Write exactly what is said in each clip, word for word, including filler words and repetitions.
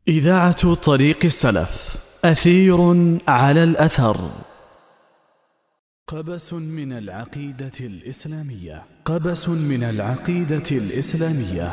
إذاعة طريق السلف، أثير على الأثر. قبس من العقيدة الإسلامية. قبس من العقيدة الإسلامية.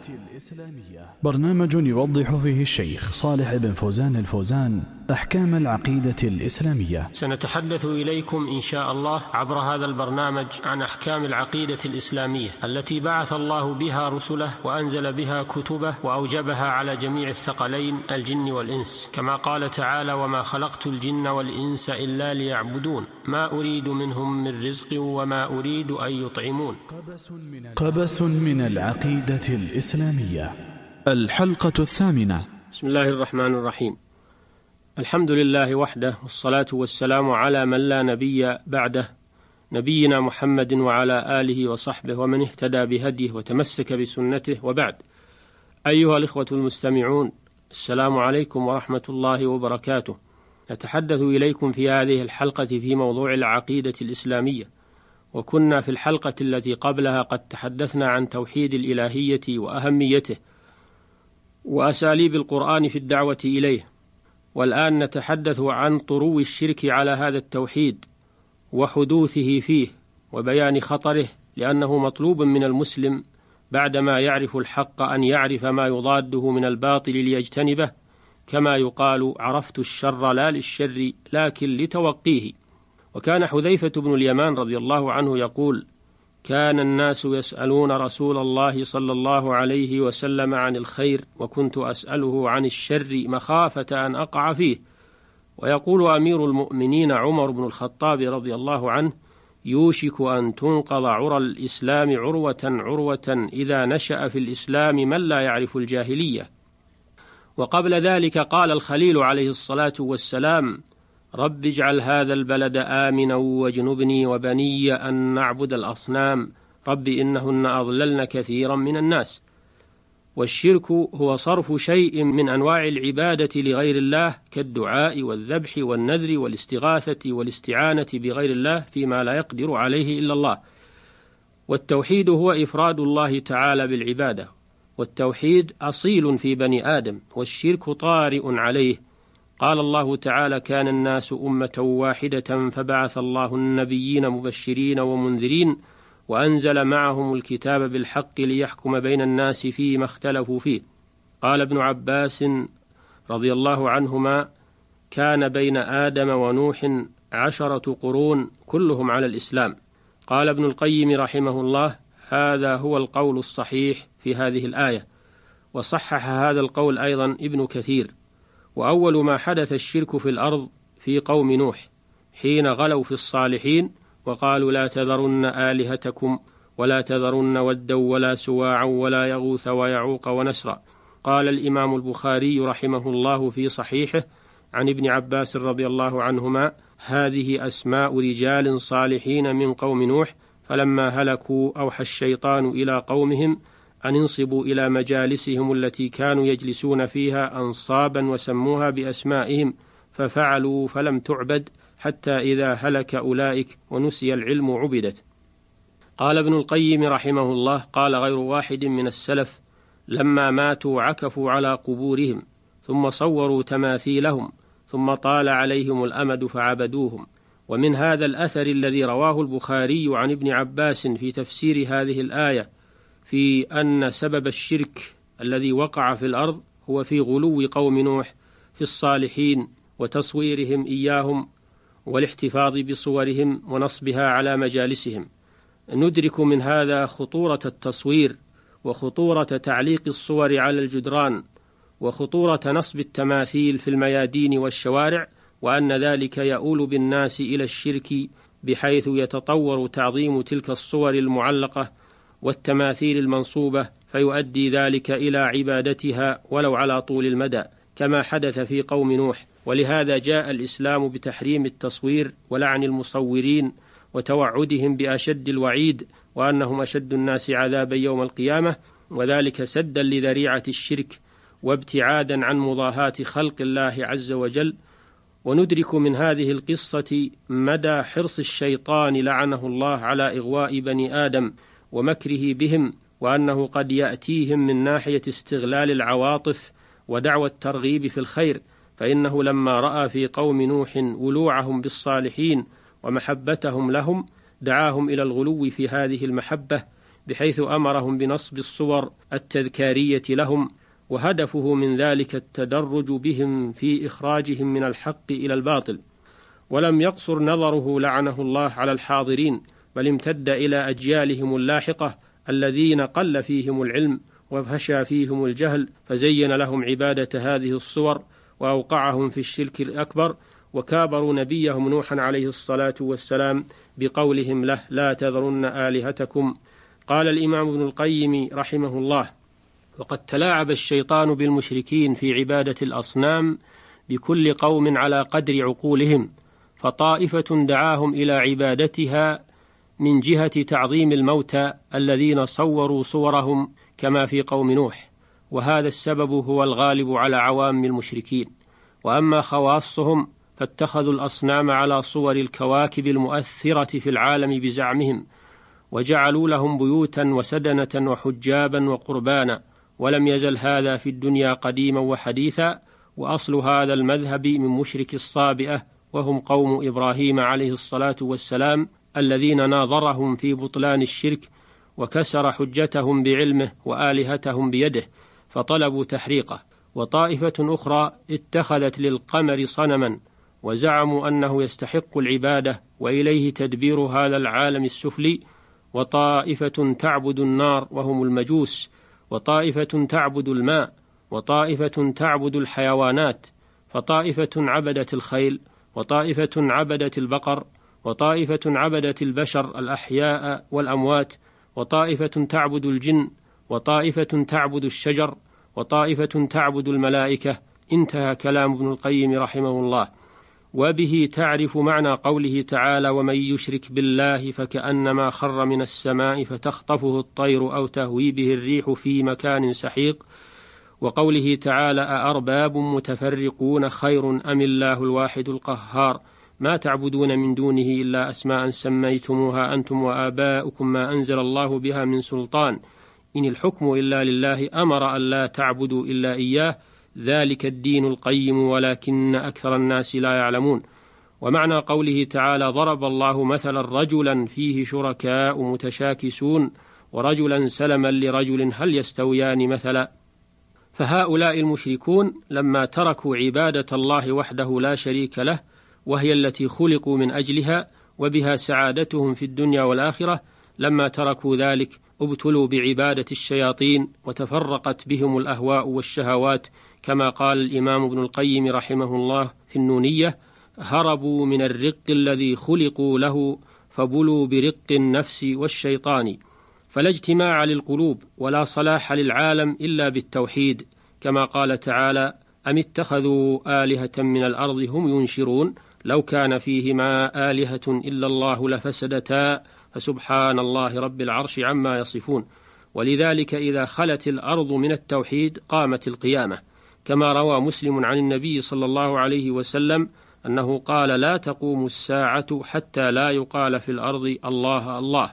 برنامج يوضح فيه الشيخ صالح بن فوزان الفوزان أحكام العقيدة الإسلامية. سنتحدث إليكم إن شاء الله عبر هذا البرنامج عن أحكام العقيدة الإسلامية التي بعث الله بها رسله وأنزل بها كتبه وأوجبها على جميع الثقلين الجن والإنس، كما قال تعالى: وما خلقت الجن والإنس إلا ليعبدون ما أريد منهم من رزق وما أريد أن يطعمون. قبس من العقيدة الإسلامية، الحلقة الثامنة. بسم الله الرحمن الرحيم. الحمد لله وحده، والصلاة والسلام على من لا نبي بعده، نبينا محمد وعلى آله وصحبه ومن اهتدى بهديه وتمسك بسنته، وبعد. أيها الإخوة المستمعون، السلام عليكم ورحمة الله وبركاته. نتحدث إليكم في هذه الحلقة في موضوع العقيدة الإسلامية، وكنا في الحلقة التي قبلها قد تحدثنا عن توحيد الإلهية وأهميته وأساليب القرآن في الدعوة إليه، والآن نتحدث عن طرو الشرك على هذا التوحيد وحدوثه فيه وبيان خطره، لأنه مطلوب من المسلم بعدما يعرف الحق أن يعرف ما يضاده من الباطل ليجتنبه، كما يقال: عرفت الشر لا للشر لكن لتوقيه. وكان حذيفة بن اليمان رضي الله عنه يقول: كان الناس يسألون رسول الله صلى الله عليه وسلم عن الخير، وكنت أسأله عن الشر مخافة أن أقع فيه. ويقول أمير المؤمنين عمر بن الخطاب رضي الله عنه: يوشك أن تنقض عرى الإسلام عروة عروة إذا نشأ في الإسلام من لا يعرف الجاهلية. وقبل ذلك قال الخليل عليه الصلاة والسلام: رب اجعل هذا البلد آمنا واجنبني وبني أن نعبد الأصنام رب إنهن أضللن كثيرا من الناس. والشرك هو صرف شيء من أنواع العبادة لغير الله، كالدعاء والذبح والنذر والاستغاثة والاستعانة بغير الله فيما لا يقدر عليه إلا الله. والتوحيد هو إفراد الله تعالى بالعبادة، والتوحيد أصيل في بني آدم، والشرك طارئ عليه. قال الله تعالى: كان الناس أمة واحدة فبعث الله النبيين مبشرين ومنذرين وأنزل معهم الكتاب بالحق ليحكم بين الناس فيما اختلفوا فيه. قال ابن عباس رضي الله عنهما: كان بين آدم ونوح عشرة قرون كلهم على الإسلام. قال ابن القيم رحمه الله: هذا هو القول الصحيح في هذه الآية. وصحح هذا القول أيضا ابن كثير. وأول ما حدث الشرك في الأرض في قوم نوح، حين غلوا في الصالحين وقالوا: لا تذرن آلهتكم ولا تذرن ودا ولا سواعا ولا يغوث ويعوق ونسرا. قال الإمام البخاري رحمه الله في صحيحه عن ابن عباس رضي الله عنهما: هذه أسماء رجال صالحين من قوم نوح، فلما هلكوا أوحى الشيطان إلى قومهم أن انصبوا إلى مجالسهم التي كانوا يجلسون فيها أنصابا وسموها بأسمائهم، ففعلوا فلم تعبد حتى إذا هلك أولئك ونسي العلم عبدت. قال ابن القيم رحمه الله: قال غير واحد من السلف: لما ماتوا عكفوا على قبورهم ثم صوروا تماثيلهم ثم طال عليهم الأمد فعبدوهم. ومن هذا الأثر الذي رواه البخاري عن ابن عباس في تفسير هذه الآية في أن سبب الشرك الذي وقع في الأرض هو في غلو قوم نوح في الصالحين وتصويرهم إياهم والاحتفاظ بصورهم ونصبها على مجالسهم. ندرك من هذا خطورة التصوير، وخطورة تعليق الصور على الجدران، وخطورة نصب التماثيل في الميادين والشوارع، وأن ذلك يؤول بالناس إلى الشرك، بحيث يتطور تعظيم تلك الصور المعلقة والتماثيل المنصوبة، فيؤدي ذلك إلى عبادتها ولو على طول المدى، كما حدث في قوم نوح. ولهذا جاء الإسلام بتحريم التصوير ولعن المصورين وتوعدهم بأشد الوعيد، وأنهم أشد الناس عذابا يوم القيامة، وذلك سدا لذريعة الشرك وابتعادا عن مضاهاة خلق الله عز وجل. وندرك من هذه القصة مدى حرص الشيطان لعنه الله على إغواء بني آدم ومكره بهم، وأنه قد يأتيهم من ناحية استغلال العواطف ودعوى الترغيب في الخير، فإنه لما رأى في قوم نوح ولوعهم بالصالحين ومحبتهم لهم دعاهم إلى الغلو في هذه المحبة، بحيث أمرهم بنصب الصور التذكارية لهم، وهدفه من ذلك التدرج بهم في إخراجهم من الحق إلى الباطل. ولم يقصر نظره لعنه الله على الحاضرين، بل امتد إلى أجيالهم اللاحقة الذين قل فيهم العلم وفشى فيهم الجهل، فزين لهم عبادة هذه الصور وأوقعهم في الشرك الأكبر، وكابروا نبيهم نوحا عليه الصلاة والسلام بقولهم له: لا تذرن آلهتكم. قال الإمام ابن القيم رحمه الله: وقد تلاعب الشيطان بالمشركين في عبادة الأصنام بكل قوم على قدر عقولهم، فطائفة دعاهم إلى عبادتها من جهة تعظيم الموتى الذين صوروا صورهم كما في قوم نوح، وهذا السبب هو الغالب على عوام المشركين. وأما خواصهم فاتخذوا الأصنام على صور الكواكب المؤثرة في العالم بزعمهم، وجعلوا لهم بيوتا وسدنة وحجابا وقربانا، ولم يزل هذا في الدنيا قديما وحديثا. وأصل هذا المذهب من مشرك الصابئة، وهم قوم إبراهيم عليه الصلاة والسلام، الذين ناظرهم في بطلان الشرك وكسر حجتهم بعلمه وآلهتهم بيده، فطلبوا تحريقه. وطائفة أخرى اتخذت للقمر صنما وزعموا أنه يستحق العبادة وإليه تدبير هذا العالم السفلي. وطائفة تعبد النار وهم المجوس، وطائفة تعبد الماء، وطائفة تعبد الحيوانات، فطائفة عبدت الخيل، وطائفة عبدت البقر، وطائفة عبدت البشر الأحياء والأموات، وطائفة تعبد الجن، وطائفة تعبد الشجر، وطائفة تعبد الملائكة. انتهى كلام ابن القيم رحمه الله. وبه تعرف معنى قوله تعالى: ومن يشرك بالله فكأنما خر من السماء فتخطفه الطير أو تهوي به الريح في مكان سحيق. وقوله تعالى: أأرباب متفرقون خير أم الله الواحد القهار ما تعبدون من دونه إلا أسماء سميتموها أنتم وآباؤكم ما أنزل الله بها من سلطان إن الحكم إلا لله أمر أن لا تعبدوا إلا إياه ذلك الدين القيم ولكن أكثر الناس لا يعلمون. ومعنى قوله تعالى: ضرب الله مثلا رجلا فيه شركاء متشاكسون ورجلا سلما لرجل هل يستويان مثلا. فهؤلاء المشركون لما تركوا عبادة الله وحده لا شريك له، وهي التي خلقوا من أجلها وبها سعادتهم في الدنيا والآخرة، لما تركوا ذلك ابتلوا بعبادة الشياطين وتفرقت بهم الأهواء والشهوات، كما قال الإمام ابن القيم رحمه الله في النونية: هربوا من الرق الذي خلقوا له فبلوا برق النفس والشيطان. فلا اجتماع للقلوب ولا صلاح للعالم إلا بالتوحيد، كما قال تعالى: أم اتخذوا آلهة من الأرض هم ينشرون لو كان فيهما آلهة إلا الله لفسدتا فسبحان الله رب العرش عما يصفون. ولذلك إذا خلت الأرض من التوحيد قامت القيامة، كما روى مسلم عن النبي صلى الله عليه وسلم أنه قال: لا تقوم الساعة حتى لا يقال في الأرض الله الله.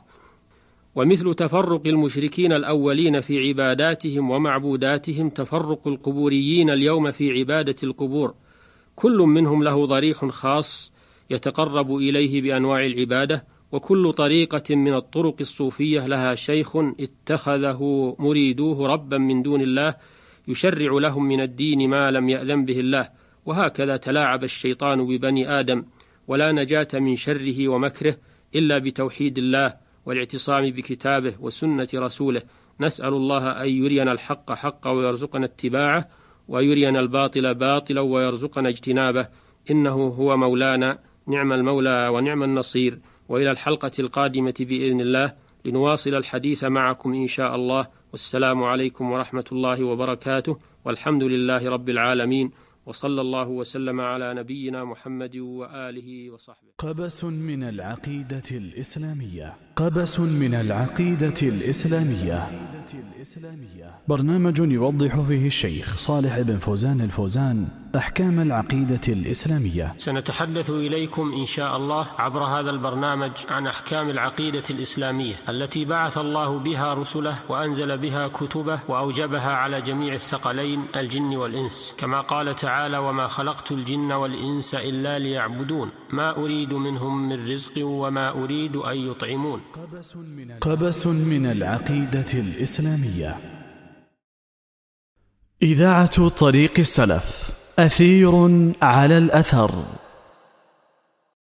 ومثل تفرق المشركين الأولين في عباداتهم ومعبوداتهم تفرق القبوريين اليوم في عبادة القبور، كل منهم له ضريح خاص يتقرب إليه بأنواع العبادة، وكل طريقة من الطرق الصوفية لها شيخ اتخذه مريدوه ربا من دون الله يشرع لهم من الدين ما لم يأذن به الله. وهكذا تلاعب الشيطان ببني آدم، ولا نجاة من شره ومكره إلا بتوحيد الله والاعتصام بكتابه وسنة رسوله. نسأل الله أن يرينا الحق حقا ويرزقنا اتباعه، ويرينا الباطل باطلا ويرزقنا اجتنابه، إنه هو مولانا نعم المولى ونعم النصير. وإلى الحلقة القادمة بإذن الله لنواصل الحديث معكم إن شاء الله، والسلام عليكم ورحمة الله وبركاته، والحمد لله رب العالمين، وصلى الله وسلم على نبينا محمد وآله وصحبه. قبس من العقيدة الإسلامية. قبس من العقيدة الإسلامية. برنامج يوضح فيه الشيخ صالح بن فوزان الفوزان أحكام العقيدة الإسلامية. سنتحدث إليكم إن شاء الله عبر هذا البرنامج عن أحكام العقيدة الإسلامية التي بعث الله بها رسله وأنزل بها كتبه وأوجبها على جميع الثقلين الجن والإنس، كما قال تعالى: وما خلقت الجن والإنس إلا ليعبدون ما أريد منهم من رزق وما أريد أن يطعمون. قبس من العقيدة الإسلامية. إذاعة طريق السلف، أثير على الأثر.